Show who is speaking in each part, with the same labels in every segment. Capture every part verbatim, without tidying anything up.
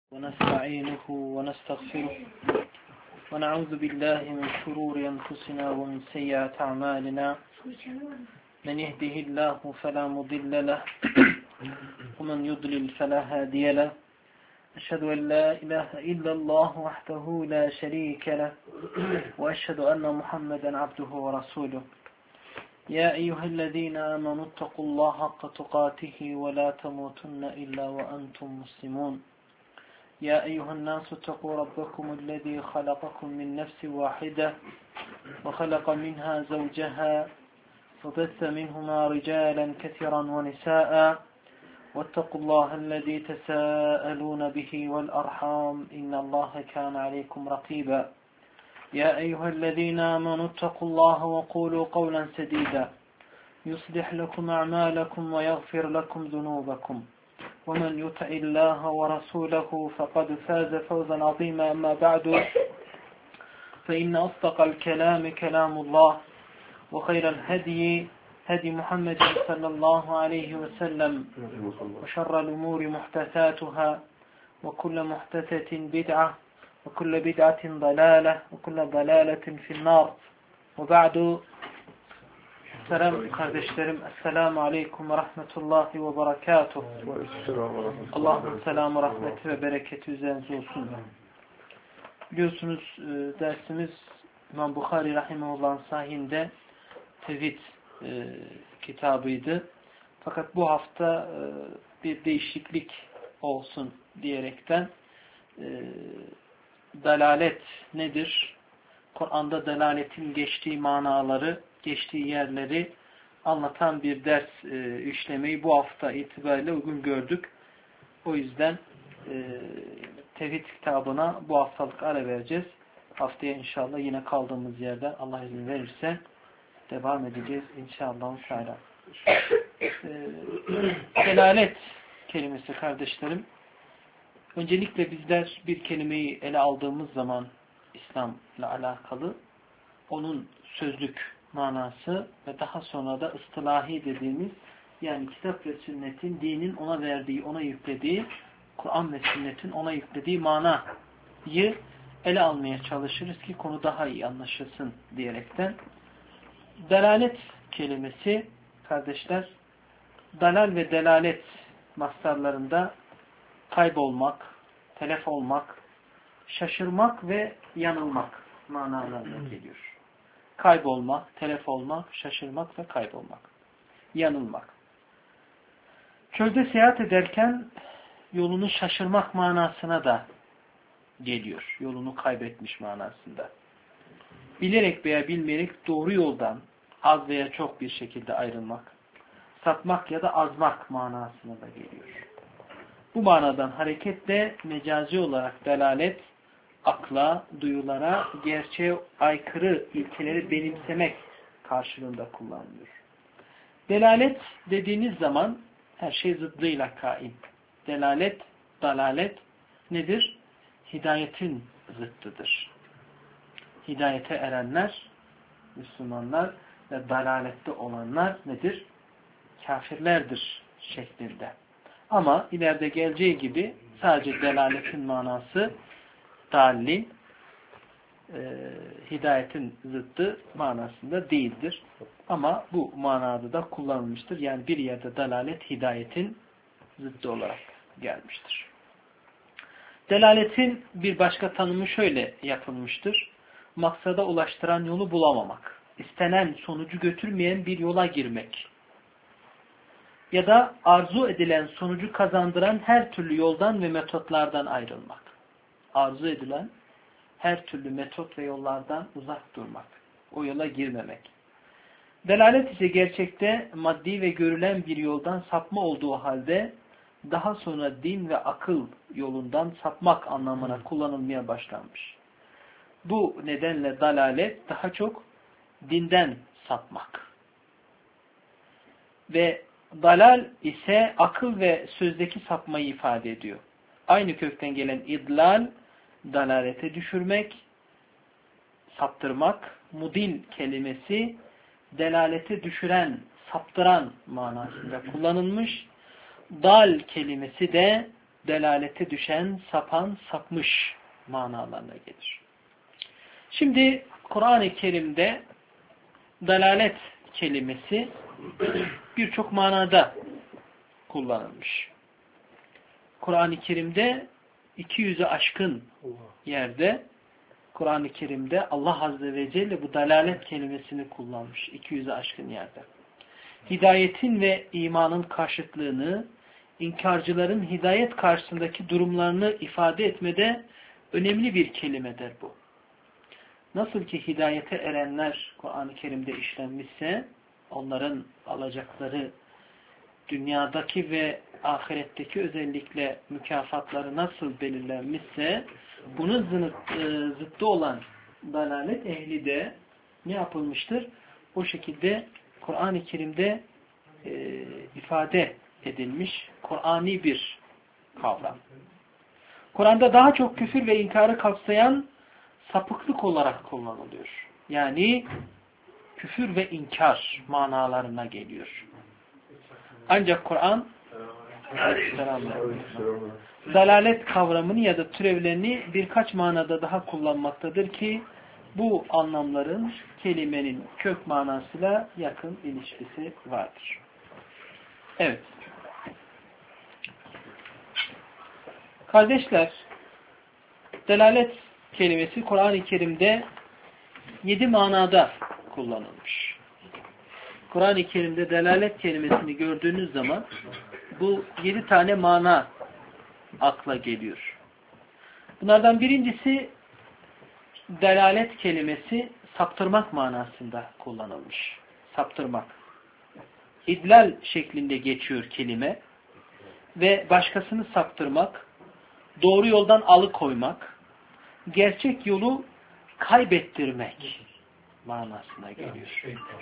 Speaker 1: ونستعينه ونستغفره ونعوذ بالله من شرور أنفسنا ومن سيئات أعمالنا من يهده الله فلا مضل له ومن يضلل فلا هادي له أشهد أن لا إله إلا الله وحده لا شريك له وأشهد أن محمدا عبده ورسوله يا أيها الذين آمنوا اتقوا الله حق تقاته ولا تموتن إلا وأنتم مسلمون يا أيها الناس اتقوا ربكم الذي خلقكم من نفس واحدة وخلق منها زوجها وبث منهما رجالا كثيرا ونساء واتقوا الله الذي تساءلون به والأرحام إن الله كان عليكم رقيبا يا أيها الذين آمنوا اتقوا الله وقولوا قولا سديدا يصلح لكم أعمالكم ويغفر لكم ذنوبكم ومن يطع الله ورسوله فقد فاز فوزا عظيما أما بعد فإن أصدق الكلام كلام الله وخير الهدي هدي محمد صلى الله عليه وسلم وشر الأمور محدثاتها وكل محدثة بدعة وكل بدعة ضلالة وكل ضلالة في النار وبعد Selam kardeşlerim. Esselamu Aleyküm ve Rahmetullahi ve Berekatuhu. Allah'ın selamı, rahmeti ve bereketi üzerinize olsun. Biliyorsunuz dersimiz İmam Bukhari Rahimahullah'ın sahihinde tevhid e, kitabıydı. Fakat bu hafta e, bir değişiklik olsun diyerekten e, dalalet nedir? Kur'an'da dalaletin geçtiği manaları, geçtiği yerleri anlatan bir ders e, işlemeyi bu hafta itibariyle uygun gördük. O yüzden e, tevhid kitabına bu haftalık ara vereceğiz. Haftaya inşallah yine kaldığımız yerden Allah izin verirse devam edeceğiz inşallah. E, delalet kelimesi kardeşlerim. Öncelikle bizler bir kelimeyi ele aldığımız zaman İslam'la alakalı onun sözlük manası ve daha sonra da ıstılahi dediğimiz yani kitap ve sünnetin dinin ona verdiği, ona yüklediği, Kur'an ve sünnetin ona yüklediği manayı ele almaya çalışırız ki konu daha iyi anlaşılsın diyerekten. Delalet kelimesi kardeşler, dalal ve delalet mastarlarında kaybolmak, telef olmak, şaşırmak ve yanılmak manalarına geliyor. Kaybolmak, telef olmak, şaşırmak ve kaybolmak. Yanılmak. Çölde seyahat ederken yolunu şaşırmak manasına da geliyor. Yolunu kaybetmiş manasında. Bilerek veya bilmeyerek doğru yoldan az veya çok bir şekilde ayrılmak, sapmak ya da azmak manasına da geliyor. Bu manadan hareketle mecazi olarak delalet, akla, duyulara, gerçeğe aykırı ilkeleri benimsemek karşılığında kullanılıyor. Delalet dediğiniz zaman her şey zıddıyla kaim. Delalet, dalalet nedir? Hidayetin zıttıdır. Hidayete erenler, Müslümanlar ve dalalette olanlar nedir? Kafirlerdir şeklinde. Ama ileride geleceği gibi sadece delaletin manası dalil, e, hidayetin zıttı manasında değildir. Ama bu manada da kullanılmıştır. Yani bir yerde dalalet hidayetin zıttı olarak gelmiştir. Delaletin bir başka tanımı şöyle yapılmıştır. Maksada ulaştıran yolu bulamamak. İstenen sonucu götürmeyen bir yola girmek. Ya da arzu edilen sonucu kazandıran her türlü yoldan ve metotlardan ayrılmak. Arzu edilen her türlü metot ve yollardan uzak durmak. O yola girmemek. Delalet ise gerçekte maddi ve görülen bir yoldan sapma olduğu halde daha sonra din ve akıl yolundan sapmak anlamına kullanılmaya başlanmış. Bu nedenle dalalet daha çok dinden sapmak. Ve dalal ise akıl ve sözdeki sapmayı ifade ediyor. Aynı kökten gelen idlal, dalalete düşürmek, saptırmak, mudil kelimesi delalete düşüren, saptıran manasında kullanılmış. Dal kelimesi de delalete düşen, sapan, sapmış manalarına gelir. Şimdi Kur'an-ı Kerim'de dalalet kelimesi birçok manada kullanılmış. Kur'an-ı Kerim'de iki yüze aşkın yerde Kur'an-ı Kerim'de Allah Azze ve Celle bu dalalet kelimesini kullanmış. iki yüze aşkın yerde. Hidayetin ve imanın karşıtlığını, inkarcıların hidayet karşısındaki durumlarını ifade etmede önemli bir kelimedir bu. Nasıl ki hidayete erenler Kur'an-ı Kerim'de işlenmişse, onların alacakları dünyadaki ve ahiretteki özellikle mükafatları nasıl belirlenmişse, bunun zıttı olan dalalet ehli de ne yapılmıştır? O şekilde Kur'an-ı Kerim'de e, ifade edilmiş Kur'ani bir kavram. Kur'an'da daha çok küfür ve inkarı kapsayan sapıklık olarak kullanılıyor. Yani küfür ve inkar manalarına geliyor. Ancak Kur'an dalalet kavramını ya da türevlerini birkaç manada daha kullanmaktadır ki bu anlamların kelimenin kök manasıyla yakın ilişkisi vardır. Evet. Kardeşler, dalalet kelimesi Kur'an-ı Kerim'de yedi manada kullanılmış. Kur'an-ı Kerim'de dalalet kelimesini gördüğünüz zaman bu yedi tane mana akla geliyor. Bunlardan birincisi dalalet kelimesi saptırmak manasında kullanılmış. Saptırmak. İdlal şeklinde geçiyor kelime ve başkasını saptırmak, doğru yoldan alıkoymak, gerçek yolu kaybettirmek manasına geliyor.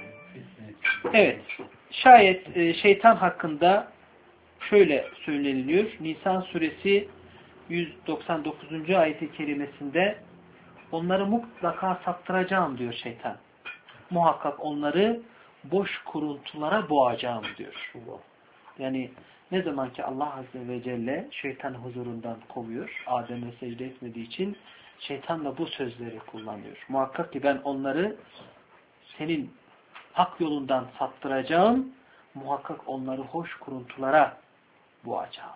Speaker 1: Evet. Şayet şeytan hakkında şöyle söyleniliyor. Nisan suresi yüz doksan dokuzuncu ayet-i kerimesinde onları mutlaka saptıracağım diyor şeytan. Muhakkak onları boş kuruntulara boğacağım diyor. Yani ne zaman ki Allah Azze ve Celle şeytanı huzurundan kovuyor, Adem'e secde etmediği için şeytan da bu sözleri kullanıyor. Muhakkak ki ben onları senin hak yolundan saptıracağım, muhakkak onları hoş kuruntulara boğacağım.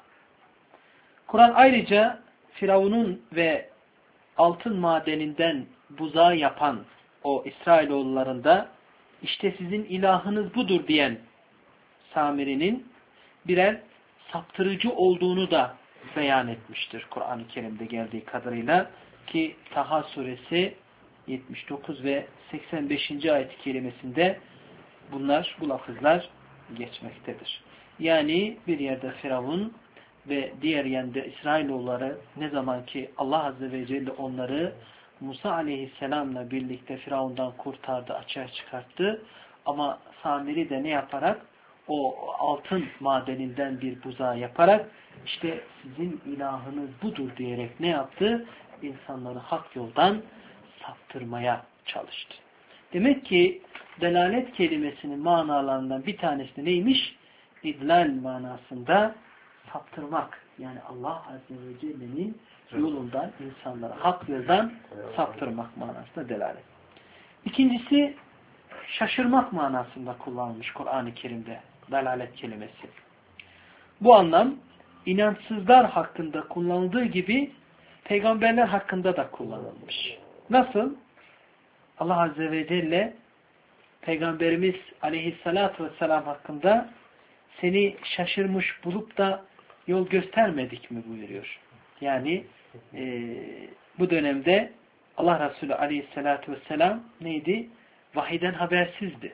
Speaker 1: Kur'an ayrıca Firavun'un ve altın madeninden buzağı yapan o İsrailoğullarında işte sizin ilahınız budur diyen Samiri'nin birer saptırıcı olduğunu da beyan etmiştir Kur'an-ı Kerim'de geldiği kadarıyla ki Taha suresi yetmiş dokuz ve seksen beşinci ayet-i kerimesinde bunlar, bu lafızlar geçmektedir. Yani bir yerde Firavun ve diğer yanda İsrailoğulları ne zaman ki Allah Azze ve Celle onları Musa Aleyhisselam'la birlikte Firavun'dan kurtardı, açığa çıkarttı. Ama Samiri de ne yaparak? O altın madeninden bir buzağı yaparak işte sizin ilahınız budur diyerek ne yaptı? İnsanları hak yoldan saptırmaya çalıştı. Demek ki delalet kelimesinin manalarından bir tanesi neymiş? İdlal manasında saptırmak. Yani Allah Azze ve Celle'nin yolundan insanlara hak yoldan saptırmak manasında delalet. İkincisi şaşırmak manasında kullanılmış Kur'an-ı Kerim'de dalalet kelimesi. Bu anlam inançsızlar hakkında kullanıldığı gibi peygamberler hakkında da kullanılmış. Nasıl? Allah Azze ve Celle Peygamberimiz Aleyhisselatü Vesselam hakkında seni şaşırmış bulup da yol göstermedik mi buyuruyor. Yani e, bu dönemde Allah Resulü Aleyhisselatü Vesselam neydi? Vahiden habersizdi.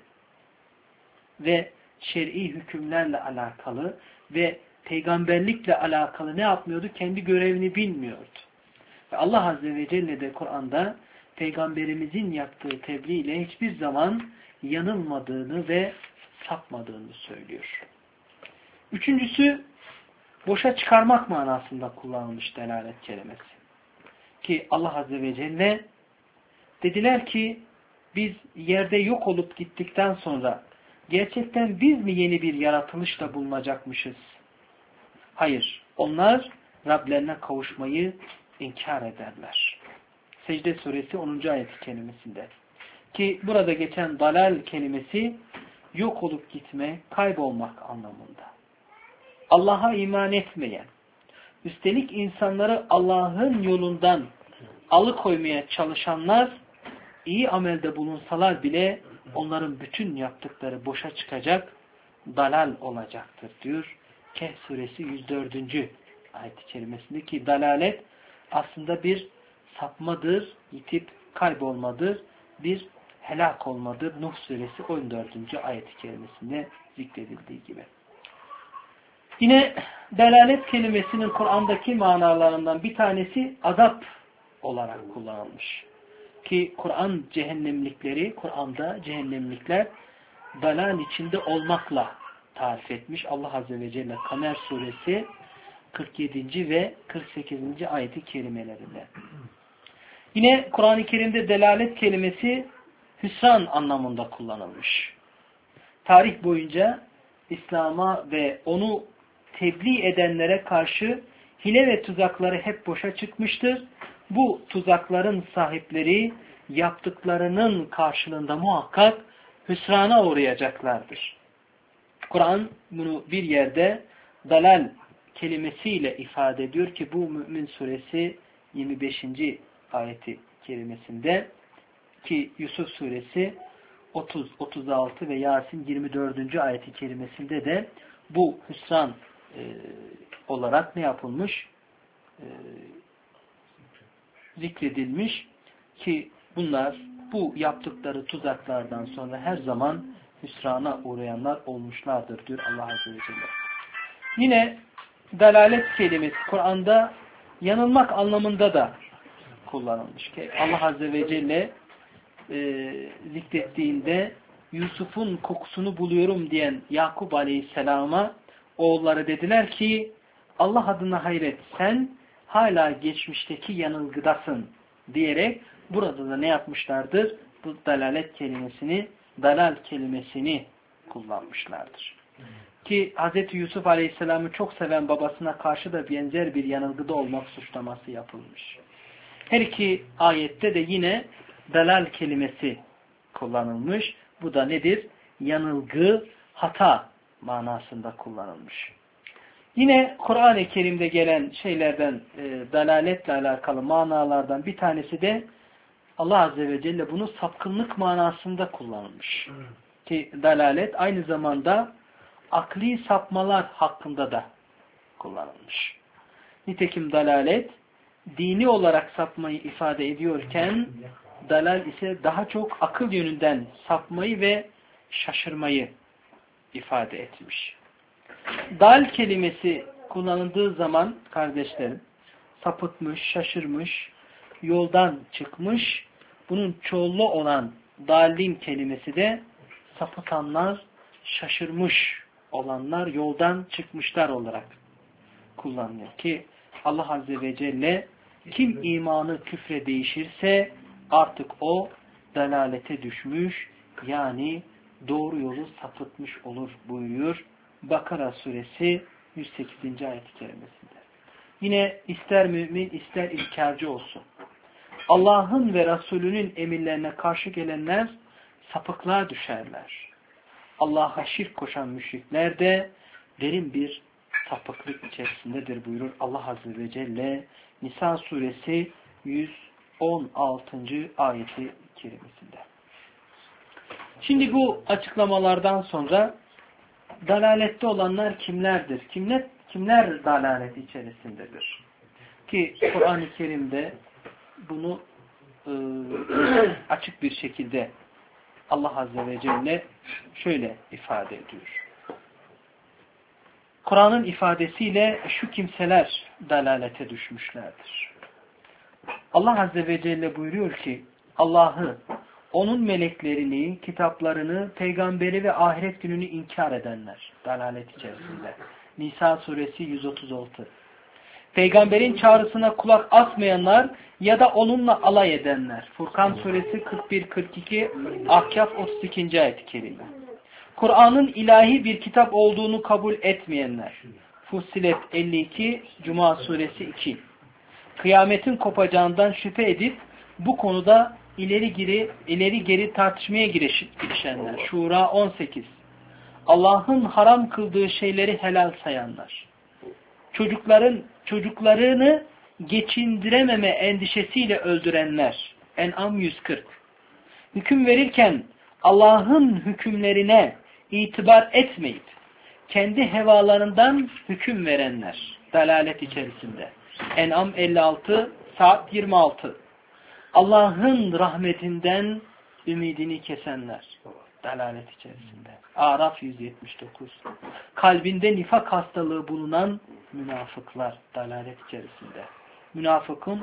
Speaker 1: Ve şer'i hükümlerle alakalı ve peygamberlikle alakalı ne yapmıyordu? Kendi görevini bilmiyordu. Ve Allah Azze ve Celle de Kur'an'da peygamberimizin yaptığı tebliğ ile hiçbir zaman yanılmadığını ve sapmadığını söylüyor. Üçüncüsü boşa çıkarmak manasında kullanılmış delalet kelimesi. Ki Allah Azze ve Celle dediler ki biz yerde yok olup gittikten sonra gerçekten biz mi yeni bir yaratılışla bulunacakmışız? Hayır. Onlar Rablerine kavuşmayı inkar ederler. Secde suresi onuncu ayet-i kerimesinde. Ki burada geçen dalal kelimesi yok olup gitme, kaybolmak anlamında. Allah'a iman etmeyen, üstelik insanları Allah'ın yolundan alıkoymaya çalışanlar iyi amelde bulunsalar bile onların bütün yaptıkları boşa çıkacak, dalal olacaktır diyor. Kehf suresi yüz dördüncü ayet-i kerimesinde ki dalalet aslında bir sapmadır, yitip kaybolmadır, bir helak olmadır. Nuh suresi on dördüncü ayet-i kerimesinde zikredildiği gibi. Yine dalalet kelimesinin Kur'an'daki manalarından bir tanesi azap olarak kullanılmış. Ki Kur'an cehennemlikleri, Kur'an'da cehennemlikler dalal içinde olmakla tarif etmiş. Allah Azze ve Celle Kamer suresi kırk yedinci ve kırk sekizinci ayet-i kerimelerinde. Yine Kur'an-ı Kerim'de delalet kelimesi hüsran anlamında kullanılmış. Tarih boyunca İslam'a ve onu tebliğ edenlere karşı hile ve tuzakları hep boşa çıkmıştır. Bu tuzakların sahipleri yaptıklarının karşılığında muhakkak hüsrana uğrayacaklardır. Kur'an bunu bir yerde dalal kelimesiyle ifade ediyor ki bu Mü'min suresi yirmi beşinci ayeti kerimesinde ki Yusuf suresi otuz, otuz altı ve Yasin yirmi dördüncü ayeti kerimesinde de bu hüsran e, olarak ne yapılmış? E, zikredilmiş ki bunlar bu yaptıkları tuzaklardan sonra her zaman hüsrana uğrayanlar olmuşlardır diyor Allah Azze ve Celle. Yine dalalet kelimesi Kur'an'da yanılmak anlamında da kullanılmış. Ki Allah Azze ve Celle e, zikrettiğinde Yusuf'un kokusunu buluyorum diyen Yakup Aleyhisselam'a oğulları dediler ki Allah adına hayret sen hala geçmişteki yanılgıdasın diyerek burada da ne yapmışlardır? Bu dalalet kelimesini, dalal kelimesini kullanmışlardır. Ki Hz. Yusuf Aleyhisselam'ı çok seven babasına karşı da benzer bir yanılgıda olmak suçlaması yapılmış. Her iki ayette de yine dalal kelimesi kullanılmış. Bu da nedir? Yanılgı, hata manasında kullanılmış. Yine Kur'an-ı Kerim'de gelen şeylerden, e, dalaletle alakalı manalardan bir tanesi de Allah Azze ve Celle bunu sapkınlık manasında kullanılmış. Ki dalalet aynı zamanda akli sapmalar hakkında da kullanılmış. Nitekim dalalet dini olarak sapmayı ifade ediyorken dalal ise daha çok akıl yönünden sapmayı ve şaşırmayı ifade etmiş. Dal kelimesi kullanıldığı zaman kardeşlerim sapıtmış, şaşırmış, yoldan çıkmış. Bunun çoğullu olan dalin kelimesi de sapıtanlar, şaşırmış olanlar, yoldan çıkmışlar olarak kullanılıyor. Ki Allah Azze ve Celle kim imanı küfre değişirse artık o dalalete düşmüş, yani doğru yolu sapıtmış olur buyuruyor. Bakara suresi yüz sekizinci ayet-i kerimesinde. Yine ister mümin ister inkarcı olsun. Allah'ın ve Resulünün emirlerine karşı gelenler sapıklığa düşerler. Allah'a şirk koşan müşrikler de derin bir sapıklık içerisindedir buyurur Allah Azze ve Celle Nisa suresi yüz on altıncı ayeti kerimesinde. Şimdi bu açıklamalardan sonra dalalette olanlar kimlerdir? Kimler, kimler dalalet içerisindedir? Ki Kur'an-ı Kerim'de bunu e, açık bir şekilde Allah Azze ve Celle şöyle ifade ediyor. Kur'an'ın ifadesiyle şu kimseler dalalete düşmüşlerdir. Allah Azze ve Celle buyuruyor ki Allah'ı, onun meleklerini, kitaplarını, peygamberi ve ahiret gününü inkar edenler dalalet içerisinde. Nisa suresi yüz otuz altı. Peygamberin çağrısına kulak asmayanlar ya da onunla alay edenler. Furkan suresi kırk bir kırk iki, Ahkaf otuz ikinci ayet-i kerime. Kur'an'ın ilahi bir kitap olduğunu kabul etmeyenler. Fussilet elli iki, Cuma suresi iki. Kıyametin kopacağından şüphe edip bu konuda ileri geri, ileri geri tartışmaya giriş, girişenler. Şura on sekiz. Allah'ın haram kıldığı şeyleri helal sayanlar. Çocukların çocuklarını geçindirememe endişesiyle öldürenler. En'am yüz kırk. Hüküm verirken Allah'ın hükümlerine itibar etmeyip kendi hevalarından hüküm verenler. Dalalet içerisinde. En'am elli altı, Saat yirmi altı. Allah'ın rahmetinden ümidini kesenler. Dalalet içerisinde. Araf yüz yetmiş dokuz. Kalbinde nifak hastalığı bulunan münafıklar. Dalalet içerisinde. Münafıkın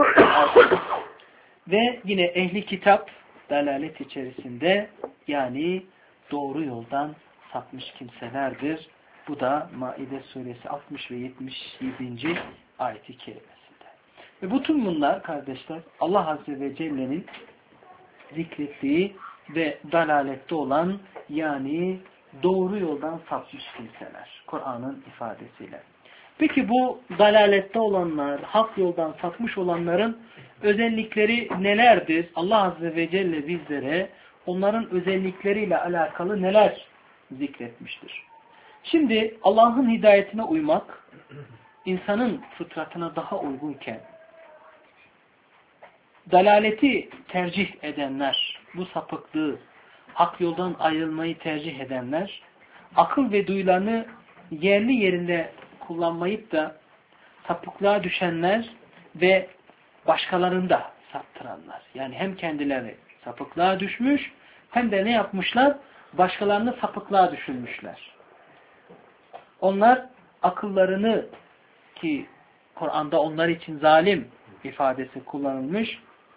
Speaker 1: ve yine ehli kitap dalalet içerisinde, yani doğru yoldan sapmış kimselerdir. Bu da Maide suresi altmış ve yetmiş yedinci ayet-i kerimesinde. Ve bütün bunlar kardeşler Allah Azze ve Celle'nin zikrettiği ve dalalette olan, yani doğru yoldan sapmış kimseler. Kur'an'ın ifadesiyle. Peki bu dalalette olanlar, hak yoldan sapmış olanların özellikleri nelerdir? Allah Azze ve Celle bizlere onların özellikleriyle alakalı neler zikretmiştir? Şimdi Allah'ın hidayetine uymak insanın fıtratına daha uygunken dalaleti tercih edenler, bu sapıklığı, hak yoldan ayrılmayı tercih edenler, akıl ve duyularını yerli yerinde kullanmayıp da sapıklığa düşenler ve başkalarını da saptıranlar. Yani hem kendileri sapıklığa düşmüş, hem de ne yapmışlar? Başkalarını sapıklığa düşürmüşler. Onlar akıllarını, ki Kur'an'da onlar için zalim ifadesi kullanılmış,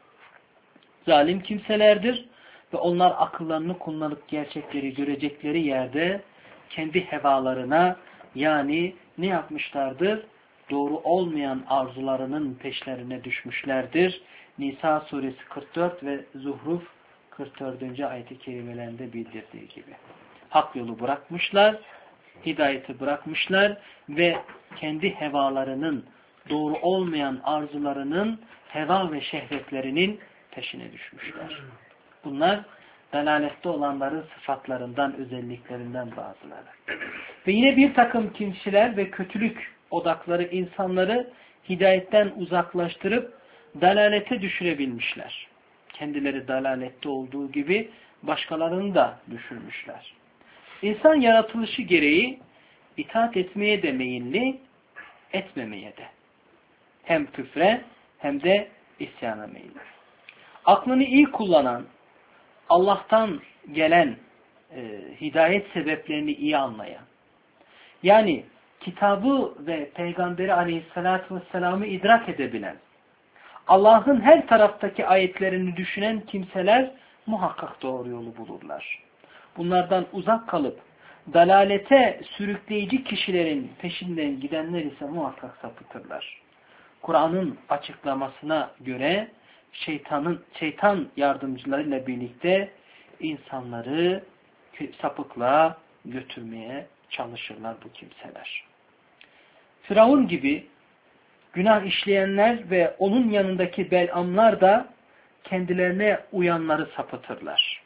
Speaker 1: zalim kimselerdir ve onlar akıllarını kullanıp gerçekleri görecekleri yerde kendi hevalarına, yani ne yapmışlardır? Doğru olmayan arzularının peşlerine düşmüşlerdir. Nisa suresi kırk dört ve Zuhruf kırk dördüncü ayet-i kerimelerinde bildirdiği gibi. Hak yolu bırakmışlar, hidayeti bırakmışlar ve kendi hevalarının, doğru olmayan arzularının, heva ve şehvetlerinin peşine düşmüşler. Bunlar dalalette olanların sıfatlarından, özelliklerinden bazıları. Ve yine bir takım kimseler ve kötülük odakları insanları hidayetten uzaklaştırıp dalalete düşürebilmişler. Kendileri dalalette olduğu gibi başkalarını da düşürmüşler. İnsan yaratılışı gereği itaat etmeye de meyilli, etmemeye de. Hem küfre hem de isyana meyilli. Aklını iyi kullanan, Allah'tan gelen e, hidayet sebeplerini iyi anlayan, yani kitabı ve Peygamberi Aleyhisselatü Vesselam'ı idrak edebilen, Allah'ın her taraftaki ayetlerini düşünen kimseler muhakkak doğru yolu bulurlar. Bunlardan uzak kalıp dalalete sürükleyici kişilerin peşinden gidenler ise muhakkak sapıtırlar. Kur'an'ın açıklamasına göre şeytanın şeytan yardımcılarıyla birlikte insanları sapıklığa götürmeye çalışırlar bu kimseler. Firavun gibi günah işleyenler ve onun yanındaki belamlar da kendilerine uyanları sapıtırlar.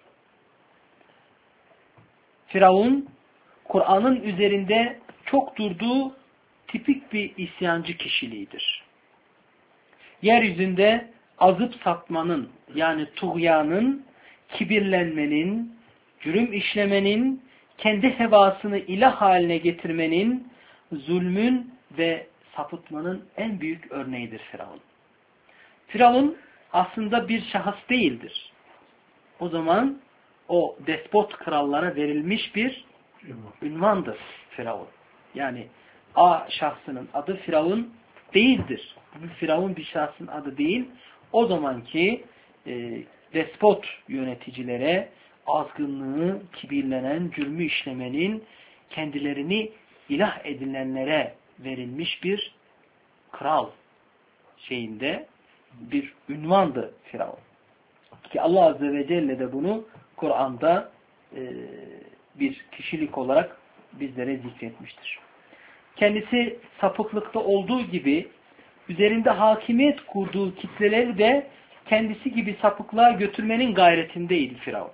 Speaker 1: Firavun, Kur'an'ın üzerinde çok durduğu tipik bir isyancı kişiliğidir. Yeryüzünde azıp sapmanın, yani tuğyanın, kibirlenmenin, cürüm işlemenin, kendi hevasını ilah haline getirmenin, zulmün ve sapıtmanın en büyük örneğidir Firavun. Firavun aslında bir şahıs değildir. O zaman o despot krallara verilmiş bir ünvandır Firavun. Yani A şahsının adı Firavun değildir. Firavun bir şahsın adı değil. O zamanki e, despot yöneticilere azgınlığı, kibirlenen, cürmü işlemenin, kendilerini ilah edinenlere verilmiş bir kral şeyinde bir ünvandı Firavun. Ki Allah Azze ve Celle de bunu Kur'an'da e, bir kişilik olarak bizlere zikretmiştir. kendisi sapıklıkta olduğu gibi üzerinde hakimiyet kurduğu kitleleri de kendisi gibi sapıklığa götürmenin gayretindeydi Firavun.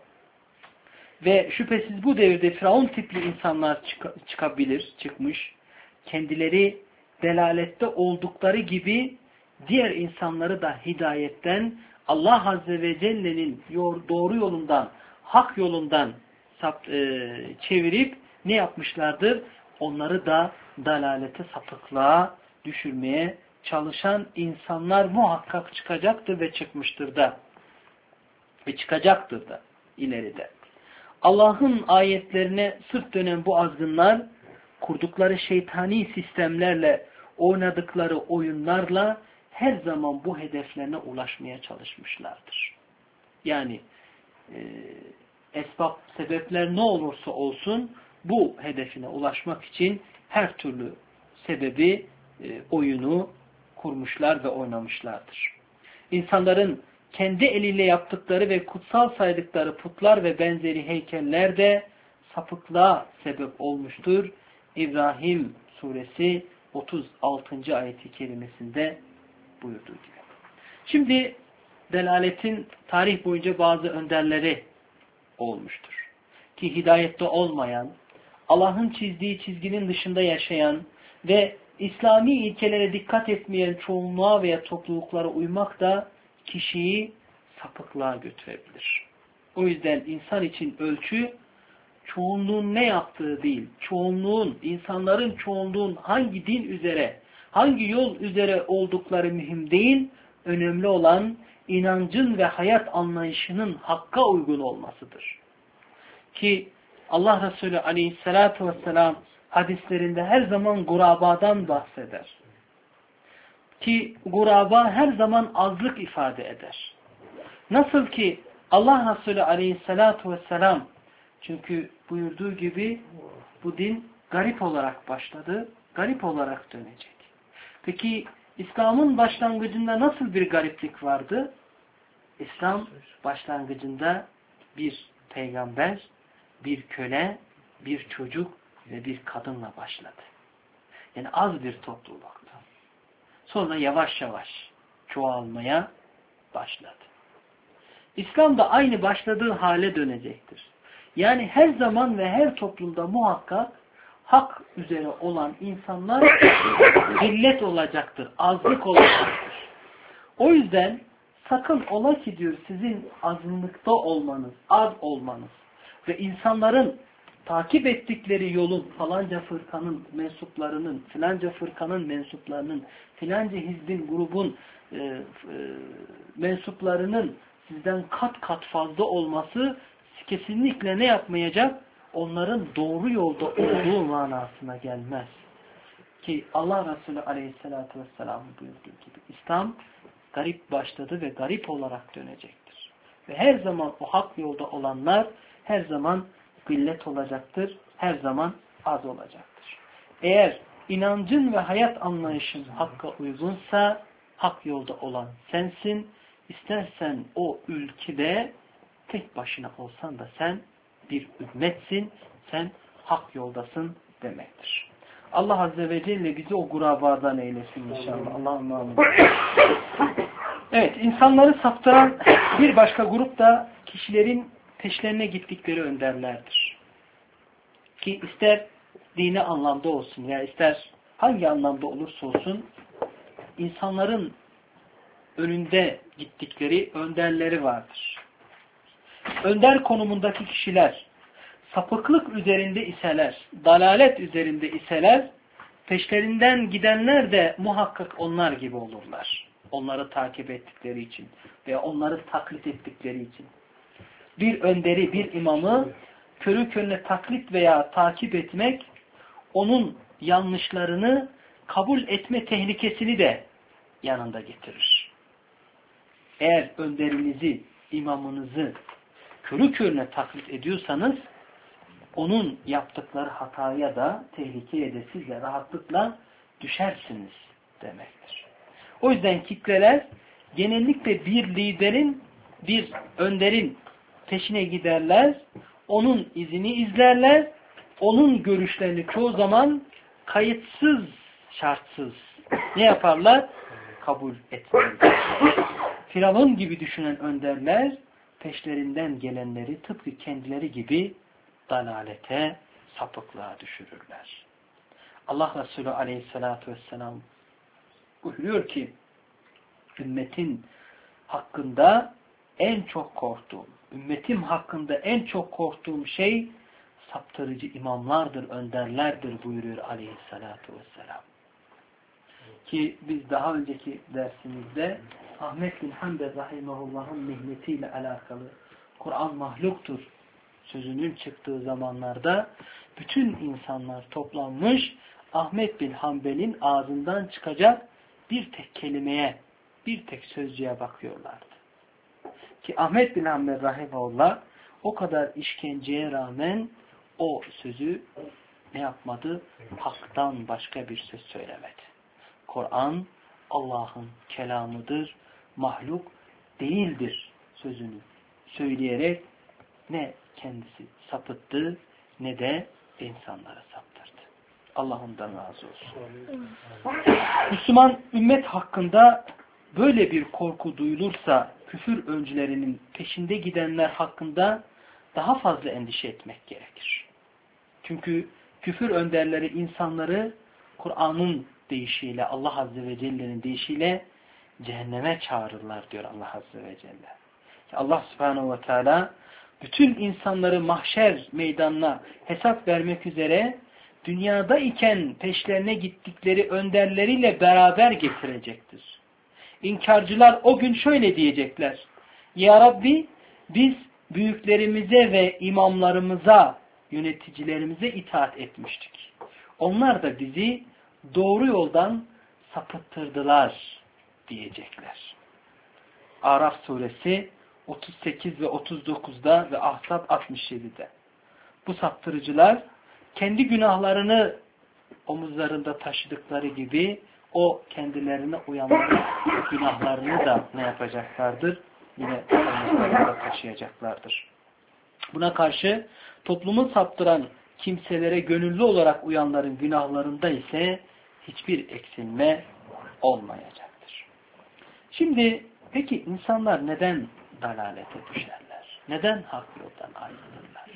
Speaker 1: Ve şüphesiz bu devirde Firavun tipli insanlar çık çıkabilir, çıkmış. Kendileri delalette oldukları gibi diğer insanları da hidayetten, Allah Azze ve Celle'nin doğru yolundan, hak yolundan sap, e, çevirip ne yapmışlardır? Onları da dalalete, sapıklığa düşürmeye çalışan insanlar muhakkak çıkacaktır ve çıkmıştır da. Ve çıkacaktır da ileride. Allah'ın ayetlerine sırt dönen bu azgınlar kurdukları şeytani sistemlerle, oynadıkları oyunlarla her zaman bu hedeflerine ulaşmaya çalışmışlardır. Yani e, esbab, sebepler ne olursa olsun bu hedefine ulaşmak için her türlü sebebi, e, oyunu kurmuşlar ve oynamışlardır. İnsanların kendi eliyle yaptıkları ve kutsal saydıkları putlar ve benzeri heykeller de sapıklığa sebep olmuştur. İbrahim suresi otuz altıncı ayeti kerimesinde buyurduğu gibi. Şimdi delaletin tarih boyunca bazı önderleri olmuştur. Ki hidayette olmayan, Allah'ın çizdiği çizginin dışında yaşayan ve İslami ilkelere dikkat etmeyen çoğunluğa veya topluluklara uymak da kişiyi sapıklığa götürebilir. O yüzden insan için ölçü çoğunluğun ne yaptığı değil, çoğunluğun, insanların çoğunluğun hangi din üzere, hangi yol üzere oldukları mühim değil, önemli olan inancın ve hayat anlayışının hakka uygun olmasıdır. Ki Allah Resulü aleyhissalatu vesselam hadislerinde her zaman gurabadan bahseder. Ki guraba her zaman azlık ifade eder. Nasıl ki Allah Resulü aleyhissalatu vesselam, çünkü buyurduğu gibi bu din garip olarak başladı, garip olarak dönecek. Peki İslam'ın başlangıcında nasıl bir gariplik vardı? İslam başlangıcında bir peygamber, bir köle, bir çocuk ve bir kadınla başladı. Yani az bir topluluktu. Sonra yavaş yavaş çoğalmaya başladı. İslam da aynı başladığı hale dönecektir. Yani her zaman ve her toplumda muhakkak hak üzere olan insanlar illet olacaktır, azlık olacaktır. O yüzden sakın ola ki diyor sizin azınlıkta olmanız, az olmanız ve insanların takip ettikleri yolun falanca fırkanın mensuplarının, filanca fırkanın mensuplarının, filanca hizbin, grubun e, e, mensuplarının sizden kat kat fazla olması kesinlikle ne yapmayacak? Onların doğru yolda olduğu manasına gelmez. Ki Allah Resulü aleyhissalatü vesselam buyurduğu gibi İslam garip başladı ve garip olarak dönecektir. Ve her zaman o hak yolda olanlar her zaman gıllet olacaktır, her zaman az olacaktır. Eğer inancın ve hayat anlayışın hakka uygunsa hak yolda olan sensin. İstersen o ülkede tek başına olsan da sen bir ümmetsin, sen hak yoldasın demektir. Allah Azze ve Celle bizi o gurabadan eylesin inşallah. Allah'ım amin. Evet, insanları saptıran bir başka grup da kişilerin peşlerine gittikleri önderlerdir. Ki ister dini anlamda olsun ya ister hangi anlamda olursa olsun insanların önünde gittikleri önderleri vardır. Önder konumundaki kişiler sapıklık üzerinde iseler, dalalet üzerinde iseler, peşlerinden gidenler de muhakkak onlar gibi olurlar. Onları takip ettikleri için veya onları taklit ettikleri için. Bir önderi, bir imamı körü körüne taklit veya takip etmek, onun yanlışlarını kabul etme tehlikesini de yanında getirir. Eğer önderinizi, imamınızı körü körüne taklit ediyorsanız, onun yaptıkları hataya da, tehlikeye de siz de rahatlıkla düşersiniz demektir. O yüzden kitleler genellikle bir liderin, bir önderin peşine giderler, onun izini izlerler, onun görüşlerini çoğu zaman kayıtsız, şartsız ne yaparlar? Kabul etmezler. Firavun gibi düşünen önderler peşlerinden gelenleri tıpkı kendileri gibi dalalete, sapıklığa düşürürler. Allah Resulü aleyhissalatu vesselam buyuruyor ki ümmetin hakkında en çok korktuğum, ümmetim hakkında en çok korktuğum şey saptırıcı imamlardır, önderlerdir buyuruyor aleyhissalatu vesselam. Ki biz daha önceki dersimizde Ahmet bin Hanbel rahimahullah'ın mihnetiyle alakalı Kur'an mahluktur sözünün çıktığı zamanlarda bütün insanlar toplanmış Ahmet bin Hanbel'in ağzından çıkacak bir tek kelimeye, bir tek sözcüğe bakıyorlardı. Ki Ahmet bin Hanbel rahimahullah o kadar işkenceye rağmen o sözü ne yapmadı? Hak'tan başka bir söz söylemedi. Kur'an Allah'ın kelamıdır, mahluk değildir sözünü söyleyerek ne kendisi sapıttı ne de insanları saptırdı. Allah ondan razı olsun. Müslüman ümmet hakkında böyle bir korku duyulursa küfür öncülerinin peşinde gidenler hakkında daha fazla endişe etmek gerekir. Çünkü küfür önderleri insanları Kur'an'ın deyişiyle, Allah Azze ve Celle'nin deyişiyle cehenneme çağırırlar diyor Allah Azze ve Celle. Allah Subhanahu ve Teala bütün insanları mahşer meydanına hesap vermek üzere dünyada iken peşlerine gittikleri önderleriyle beraber getirecektir. İnkarcılar o gün şöyle diyecekler: Ya Rabbi, biz büyüklerimize ve imamlarımıza, yöneticilerimize itaat etmiştik. Onlar da bizi doğru yoldan sapıttırdılar diyecekler. Araf suresi otuz sekiz ve otuz dokuzda ve Ahzab altmış yedide. Bu saptırıcılar kendi günahlarını omuzlarında taşıdıkları gibi o kendilerine uyanların günahlarını da ne yapacaklardır? Yine omuzlarında taşıyacaklardır. Buna karşı toplumu saptıran kimselere gönüllü olarak uyanların günahlarında ise hiçbir eksilme olmayacaktır. Şimdi peki insanlar neden dalalete düşerler? Neden hak yoldan ayrılırlar?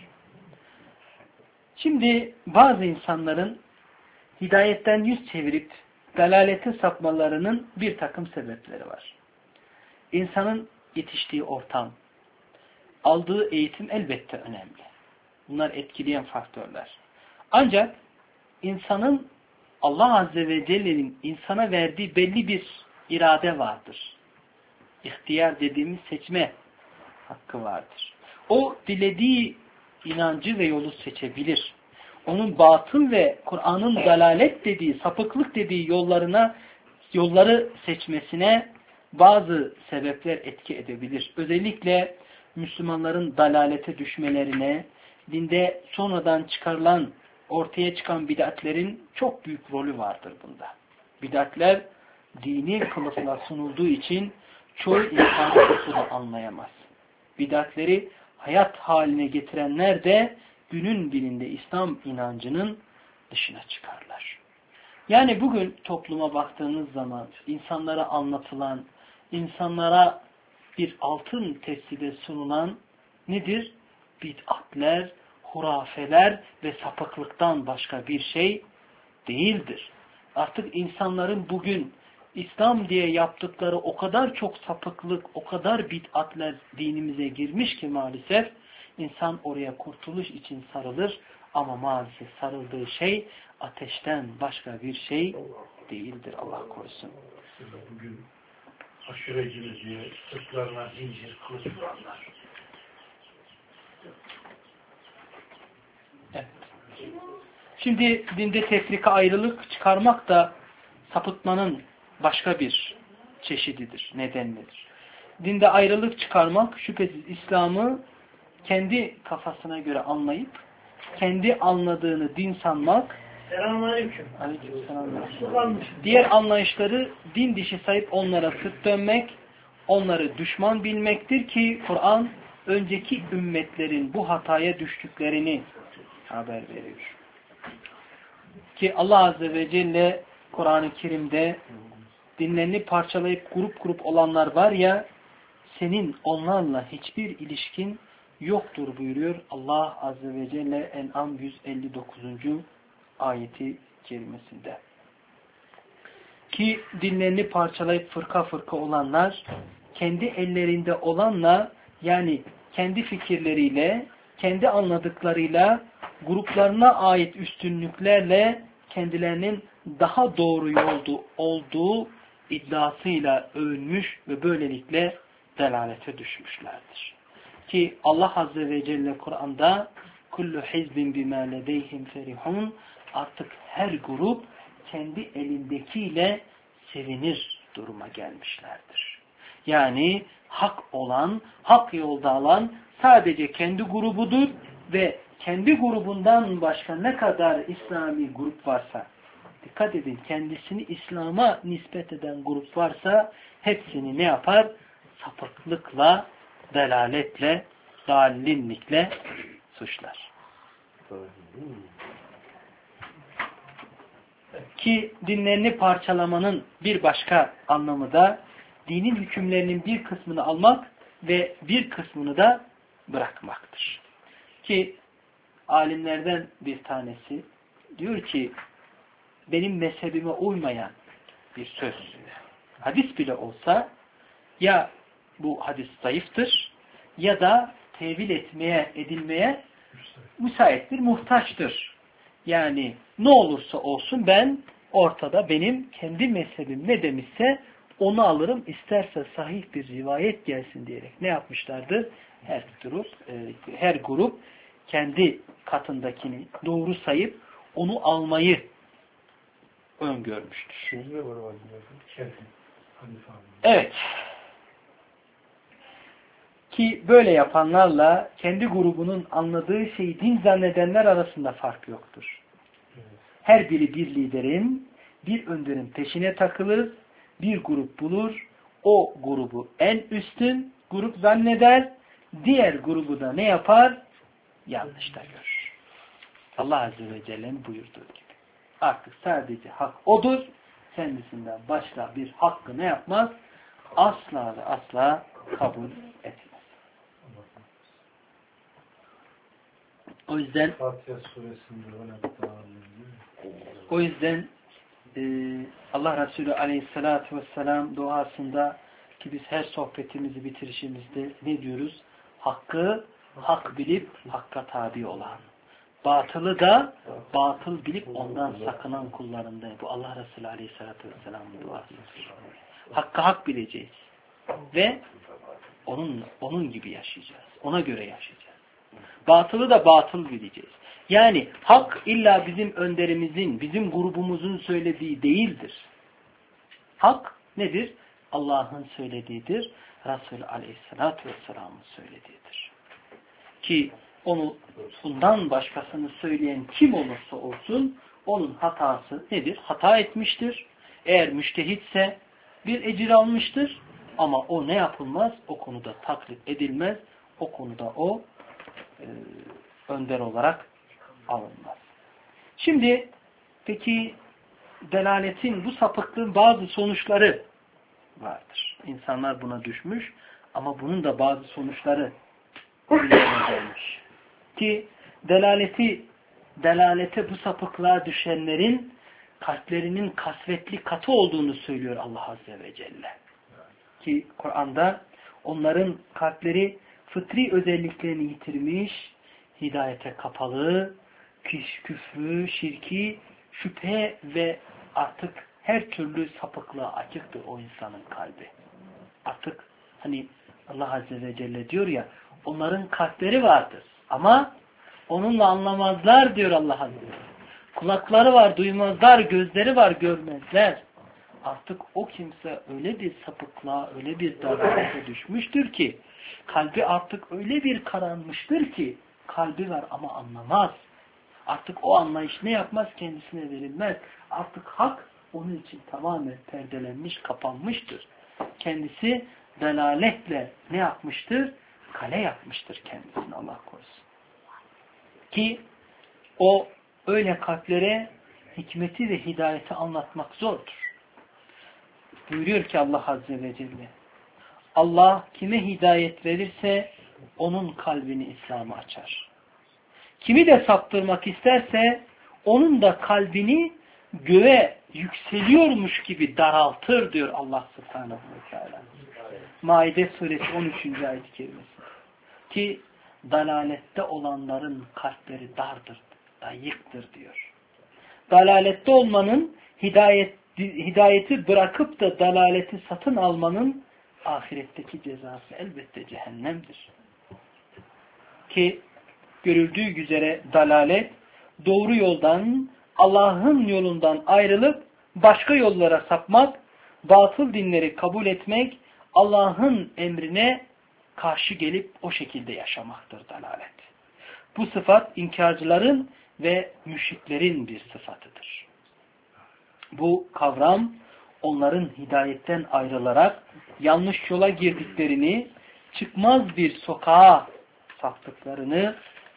Speaker 1: Şimdi bazı insanların hidayetten yüz çevirip dalalete sapmalarının bir takım sebepleri var. İnsanın yetiştiği ortam, aldığı eğitim elbette önemli. Bunlar etkileyen faktörler. Ancak insanın Allah Azze ve Celle'nin insana verdiği belli bir irade vardır. İhtiyar dediğimiz seçme hakkı vardır. O dilediği inancı ve yolu seçebilir. Onun batıl ve Kur'an'ın dalalet dediği, sapıklık dediği yollarına, yolları seçmesine bazı sebepler etki edebilir. Özellikle Müslümanların dalalete düşmelerine, dinde sonradan çıkarılan, ortaya çıkan bid'atlerin çok büyük rolü vardır bunda. Bid'atler dini kılıfla sunulduğu için çoğu insan bunu anlayamaz. Bid'atleri hayat haline getirenler de günün birinde İslam inancının dışına çıkarlar. Yani bugün topluma baktığınız zaman insanlara anlatılan, insanlara bir altın tepside sunulan nedir? Bid'atler, hurafeler ve sapıklıktan başka bir şey değildir. Artık insanların bugün İslam diye yaptıkları o kadar çok sapıklık, o kadar bid'atler dinimize girmiş ki maalesef insan oraya kurtuluş için sarılır ama maalesef sarıldığı şey ateşten başka bir şey değildir. Allah korusun.
Speaker 2: Bugün aşurecimiz diye sırtlarına zincir kılıç vuranlar.
Speaker 1: Evet. Şimdi dinde tefrika, ayrılık çıkarmak da sapıtmanın başka bir çeşididir, nedenidir. Dinde ayrılık çıkarmak şüphesiz İslam'ı kendi kafasına göre anlayıp kendi anladığını din sanmak,
Speaker 3: Selamünaleyküm.
Speaker 1: Aleykümselam. Diğer anlayışları din dışı sayıp onlara sırt dönmek, onları düşman bilmektir ki Kur'an önceki ümmetlerin bu hataya düştüklerini haber veriyor. Ki Allah Azze ve Celle Kur'an-ı Kerim'de dinlerini parçalayıp grup grup olanlar var ya, senin onlarla hiçbir ilişkin yoktur buyuruyor Allah Azze ve Celle En'am yüz elli dokuzuncu ayeti kerimesinde. Ki dinlerini parçalayıp fırka fırka olanlar kendi ellerinde olanla, yani kendi fikirleriyle, kendi anladıklarıyla, gruplarına ait üstünlüklerle kendilerinin daha doğru yolda olduğu iddiasıyla övünmüş ve böylelikle delalete düşmüşlerdir. Ki Allah Azze ve Celle Kur'an'da kullu hizbin bima ledeyhim ferihun, artık her grup kendi elindekiyle sevinir duruma gelmişlerdir. Yani hak olan, hak yolda alan sadece kendi grubudur ve kendi grubundan başka ne kadar İslami grup varsa, dikkat edin, kendisini İslam'a nispet eden grup varsa hepsini ne yapar? Sapıklıkla, delaletle, dallinlikle suçlar. Ki dinlerini parçalamanın bir başka anlamı da dinin hükümlerinin bir kısmını almak ve bir kısmını da bırakmaktır. Ki alimlerden bir tanesi diyor ki benim mezhebime uymayan bir söz, hadis bile olsa ya bu hadis zayıftır ya da tevil etmeye, edilmeye müsaittir, muhtaçtır. Yani ne olursa olsun ben ortada benim kendi mezhebim ne demişse onu alırım, isterse sahih bir rivayet gelsin diyerek ne yapmışlardır? Her grup, her grup kendi katındakini doğru sayıp onu almayı öngörmüştür. Evet. Ki böyle yapanlarla kendi grubunun anladığı şeyi din zannedenler arasında fark yoktur. Her biri bir liderin, bir önderin peşine takılır, bir grup bulur, o grubu en üstün grup zanneder, diğer grubu da ne yapar? Yanlışta görür. Allah Azze ve Celle'nin buyurduğu gibi. Artık sadece hak odur, kendisinden başka bir hakkı ne yapmaz? Asla ve asla kabul etmez. O yüzden o yüzden e, Allah Resulü Aleyhisselatü Vesselam duasında, ki biz her sohbetimizi bitirişimizde ne diyoruz? Hakkı hak bilip hakka tabi olan, batılı da batıl bilip ondan sakınan kullarında. Bu Allah Resulü Aleyhisselatü Vesselam'ın duasıdır. Hakkı hak bileceğiz ve onun onun gibi yaşayacağız. Ona göre yaşayacağız. Batılı da batıl bileceğiz. Yani hak illa bizim önderimizin, bizim grubumuzun söylediği değildir. Hak nedir? Allah'ın söylediğidir. Resulü Aleyhisselatü Vesselam'ın söylediğidir. Ki onu bundan başkasını söyleyen kim olursa olsun onun hatası nedir? Hata etmiştir. Eğer müştehitse bir ecir almıştır. Ama o ne yapılmaz? O konuda taklit edilmez. O konuda o e, önder olarak alınmaz. Şimdi peki delaletin, bu sapıklığın bazı sonuçları vardır. İnsanlar buna düşmüş ama bunun da bazı sonuçları olmuş. Ki delaleti delalete bu sapıklığa düşenlerin kalplerinin kasvetli, katı olduğunu söylüyor Allah Azze ve Celle. Ki Kur'an'da onların kalpleri fıtri özelliklerini yitirmiş, hidayete kapalı, küfrü, şirki, şüphe ve artık her türlü sapıklığa açıktır o insanın kalbi. Artık hani Allah Azze ve Celle diyor ya, onların kalpleri vardır ama onunla anlamazlar diyor Allah Azze ve Celle. Kulakları var, duymazlar, gözleri var, görmezler. Artık o kimse öyle bir sapıklığa, öyle bir dalalete düşmüştür ki, kalbi artık öyle bir karanmıştır ki, kalbi var ama anlamaz. Artık o anlayış ne yapmaz? Kendisine verilmez. Artık hak onun için tamamen perdelenmiş, kapanmıştır. Kendisi delaletle ne yapmıştır? Kale yapmıştır kendisini, Allah korusun. Ki o öyle kalplere hikmeti ve hidayeti anlatmak zordur. Buyuruyor ki Allah Azze ve Celle, Allah kime hidayet verirse onun kalbini İslam'a açar. Kimi de saptırmak isterse onun da kalbini göğe yükseliyormuş gibi daraltır diyor Allah Subhanahu ve Teala. Maide suresi on üçüncü ayet-i kerimesi. Ki dalalette olanların kalpleri dardır, dayıktır diyor. Dalalette olmanın, hidayet, hidayeti bırakıp da dalaleti satın almanın ahiretteki cezası elbette cehennemdir. Ki görüldüğü üzere dalalet, doğru yoldan, Allah'ın yolundan ayrılıp başka yollara sapmak, batıl dinleri kabul etmek, Allah'ın emrine karşı gelip o şekilde yaşamaktır dalalet. Bu sıfat inkarcıların ve müşriklerin bir sıfatıdır. Bu kavram onların hidayetten ayrılarak yanlış yola girdiklerini, çıkmaz bir sokağa saptıklarını,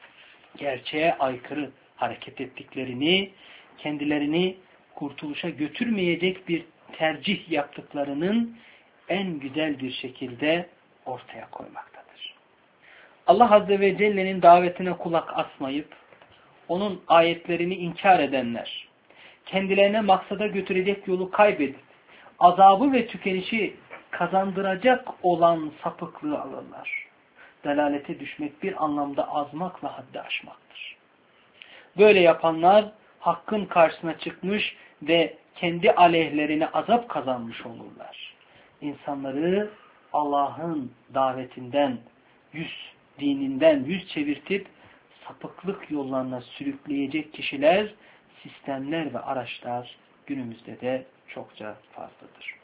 Speaker 1: gerçeğe aykırı hareket ettiklerini, kendilerini kurtuluşa götürmeyecek bir tercih yaptıklarının en güzel bir şekilde ortaya koymaktadır. Allah Azze ve Celle'nin davetine kulak asmayıp, onun ayetlerini inkar edenler, kendilerine maksada götürecek yolu kaybedip, azabı ve tükenişi kazandıracak olan sapıklığı alırlar. Delalete düşmek bir anlamda azmak ve haddi aşmaktır. Böyle yapanlar hakkın karşısına çıkmış ve kendi aleyhlerine azap kazanmış olurlar. İnsanları Allah'ın davetinden, yüz dininden yüz çevirtip sapıklık yollarına sürükleyecek kişiler, sistemler ve araçlar günümüzde de çokça fazladır.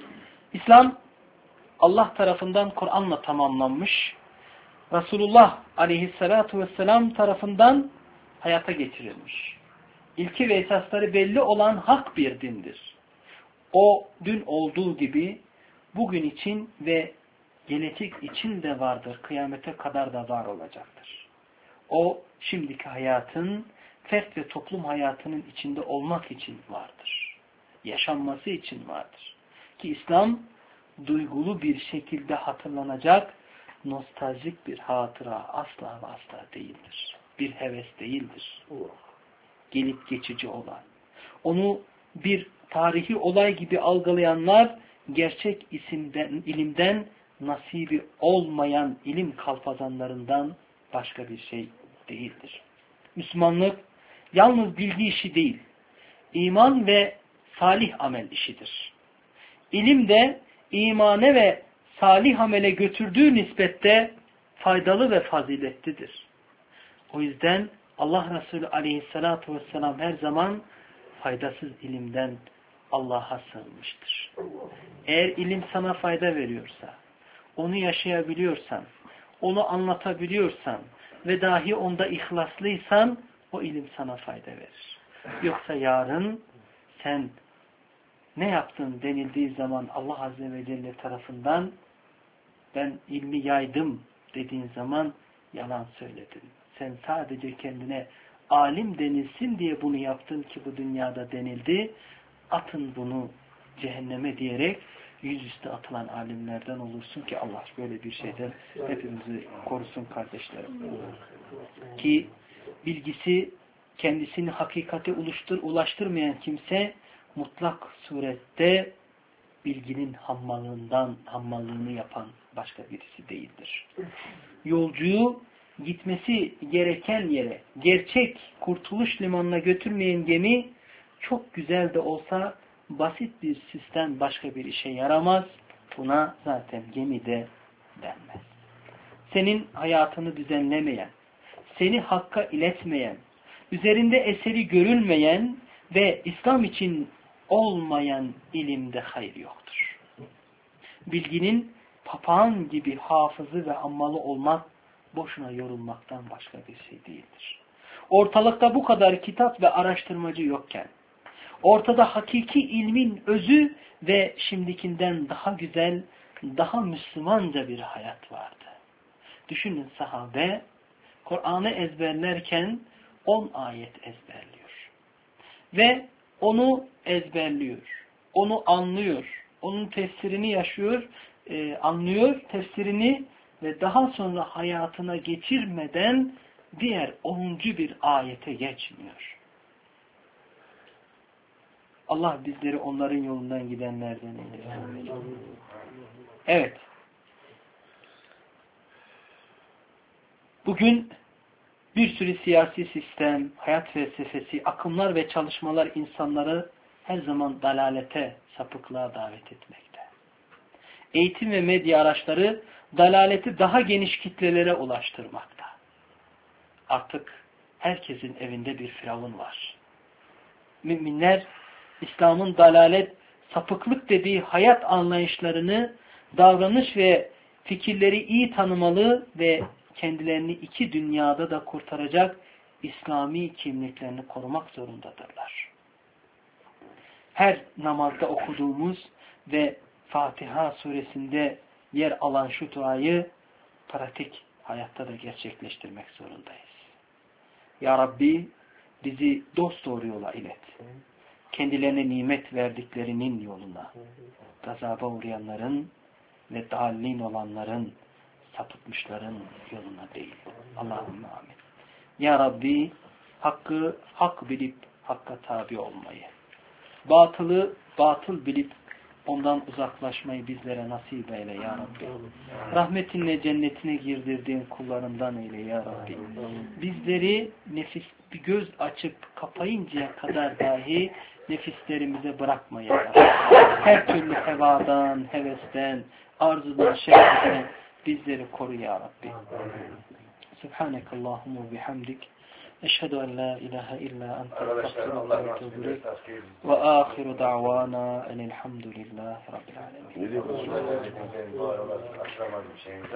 Speaker 1: İslam Allah tarafından Kur'an'la tamamlanmış, Resulullah aleyhissalatu vesselam tarafından hayata geçirilmiş. İlki ve esasları belli olan hak bir dindir. O dün olduğu gibi bugün için ve gelecek için de vardır. Kıyamete kadar da var olacaktır. O şimdiki hayatın, fert ve toplum hayatının içinde olmak için vardır. Yaşanması için vardır. Ki İslam duygulu bir şekilde hatırlanacak, nostaljik bir hatıra asla ve asla değildir. Bir heves değildir. Gelip geçici olan. Onu bir tarihi olay gibi algılayanlar gerçek isimden, ilimden nasibi olmayan ilim kalpazanlarından başka bir şey değildir. Müslümanlık yalnız bilgi işi değil, iman ve salih amel işidir. İlim de imane ve salih amele götürdüğü nispette faydalı ve faziletlidir. O yüzden Allah Resulü aleyhissalatu vesselam her zaman faydasız ilimden Allah'a sığınmıştır. Eğer ilim sana fayda veriyorsa, onu yaşayabiliyorsan, onu anlatabiliyorsan ve dahi onda ihlaslıysan o ilim sana fayda verir. Yoksa yarın sen ne yaptın denildiği zaman Allah Azze ve Celle tarafından ben ilmi yaydım dediğin zaman yalan söyledin. Sen sadece kendine alim denilsin diye bunu yaptın ki bu dünyada denildi. Atın bunu cehenneme diyerek yüzüstü atılan alimlerden olursun ki Allah böyle bir şeyden hepimizi korusun kardeşlerim. Ki bilgisi kendisini hakikate ulaştırmayan kimse mutlak surette bilginin hammallığından, hammallığını yapan başka birisi değildir. Yolcuyu gitmesi gereken yere, gerçek kurtuluş limanına götürmeyen gemi çok güzel de olsa basit bir sistem başka bir işe yaramaz. Buna zaten gemi de denmez. Senin hayatını düzenlemeyen, seni hakka iletmeyen, üzerinde eseri görülmeyen ve İslam için olmayan ilimde hayır yoktur. Bilginin papağan gibi hafızı ve ammalı olmak boşuna yorulmaktan başka bir şey değildir. Ortalıkta bu kadar kitap ve araştırmacı yokken, ortada hakiki ilmin özü ve şimdikinden daha güzel, daha Müslümanca bir hayat vardı. Düşünün sahabe, Kur'an'ı ezberlerken on ayet ezberliyor. Ve onu ezberliyor, onu anlıyor, onun tefsirini yaşıyor, e, anlıyor tefsirini ve daha sonra hayatına geçirmeden diğer onuncu bir ayete geçmiyor. Allah bizleri onların yolundan gidenlerden eylesin. Evet. Bugün bir sürü siyasi sistem, hayat felsefesi, akımlar ve çalışmalar insanları her zaman dalalete, sapıklığa davet etmekte. Eğitim ve medya araçları dalaleti daha geniş kitlelere ulaştırmakta. Artık herkesin evinde bir firavun var. Müminler İslam'ın dalalet, sapıklık dediği hayat anlayışlarını, davranış ve fikirleri iyi tanımalı ve kendilerini iki dünyada da kurtaracak İslami kimliklerini korumak zorundadırlar. Her namazda okuduğumuz ve Fatiha suresinde yer alan şu duayı pratik hayatta da gerçekleştirmek zorundayız. Ya Rabbi bizi dosdoğru yola ilet. Kendilerine nimet verdiklerinin yoluna, gazaba uğrayanların ve dallin olanların, sapıtmışların yoluna değil. Allahümme amin. Ya Rabbi hakkı hak bilip hakka tabi olmayı, batılı batıl bilip ondan uzaklaşmayı bizlere nasip eyle ya Rabbi. Rahmetinle cennetine girdirdiğin kullarından eyle ya Rabbi. Bizleri nefis bir göz açıp kapayıncaya kadar dahi nefislerimize bırakma ya Rabbi. Her türlü hevadan, hevesten, arzudan, şehvetten bizleri koru ya Rabbi. Subhanekallahumma bihamdik. Eşhedü en la ilahe illa ente estağfiruke ve etûbü ileyk. Ve âhiru da'vana enelhamdülillahi rabbil âlemin.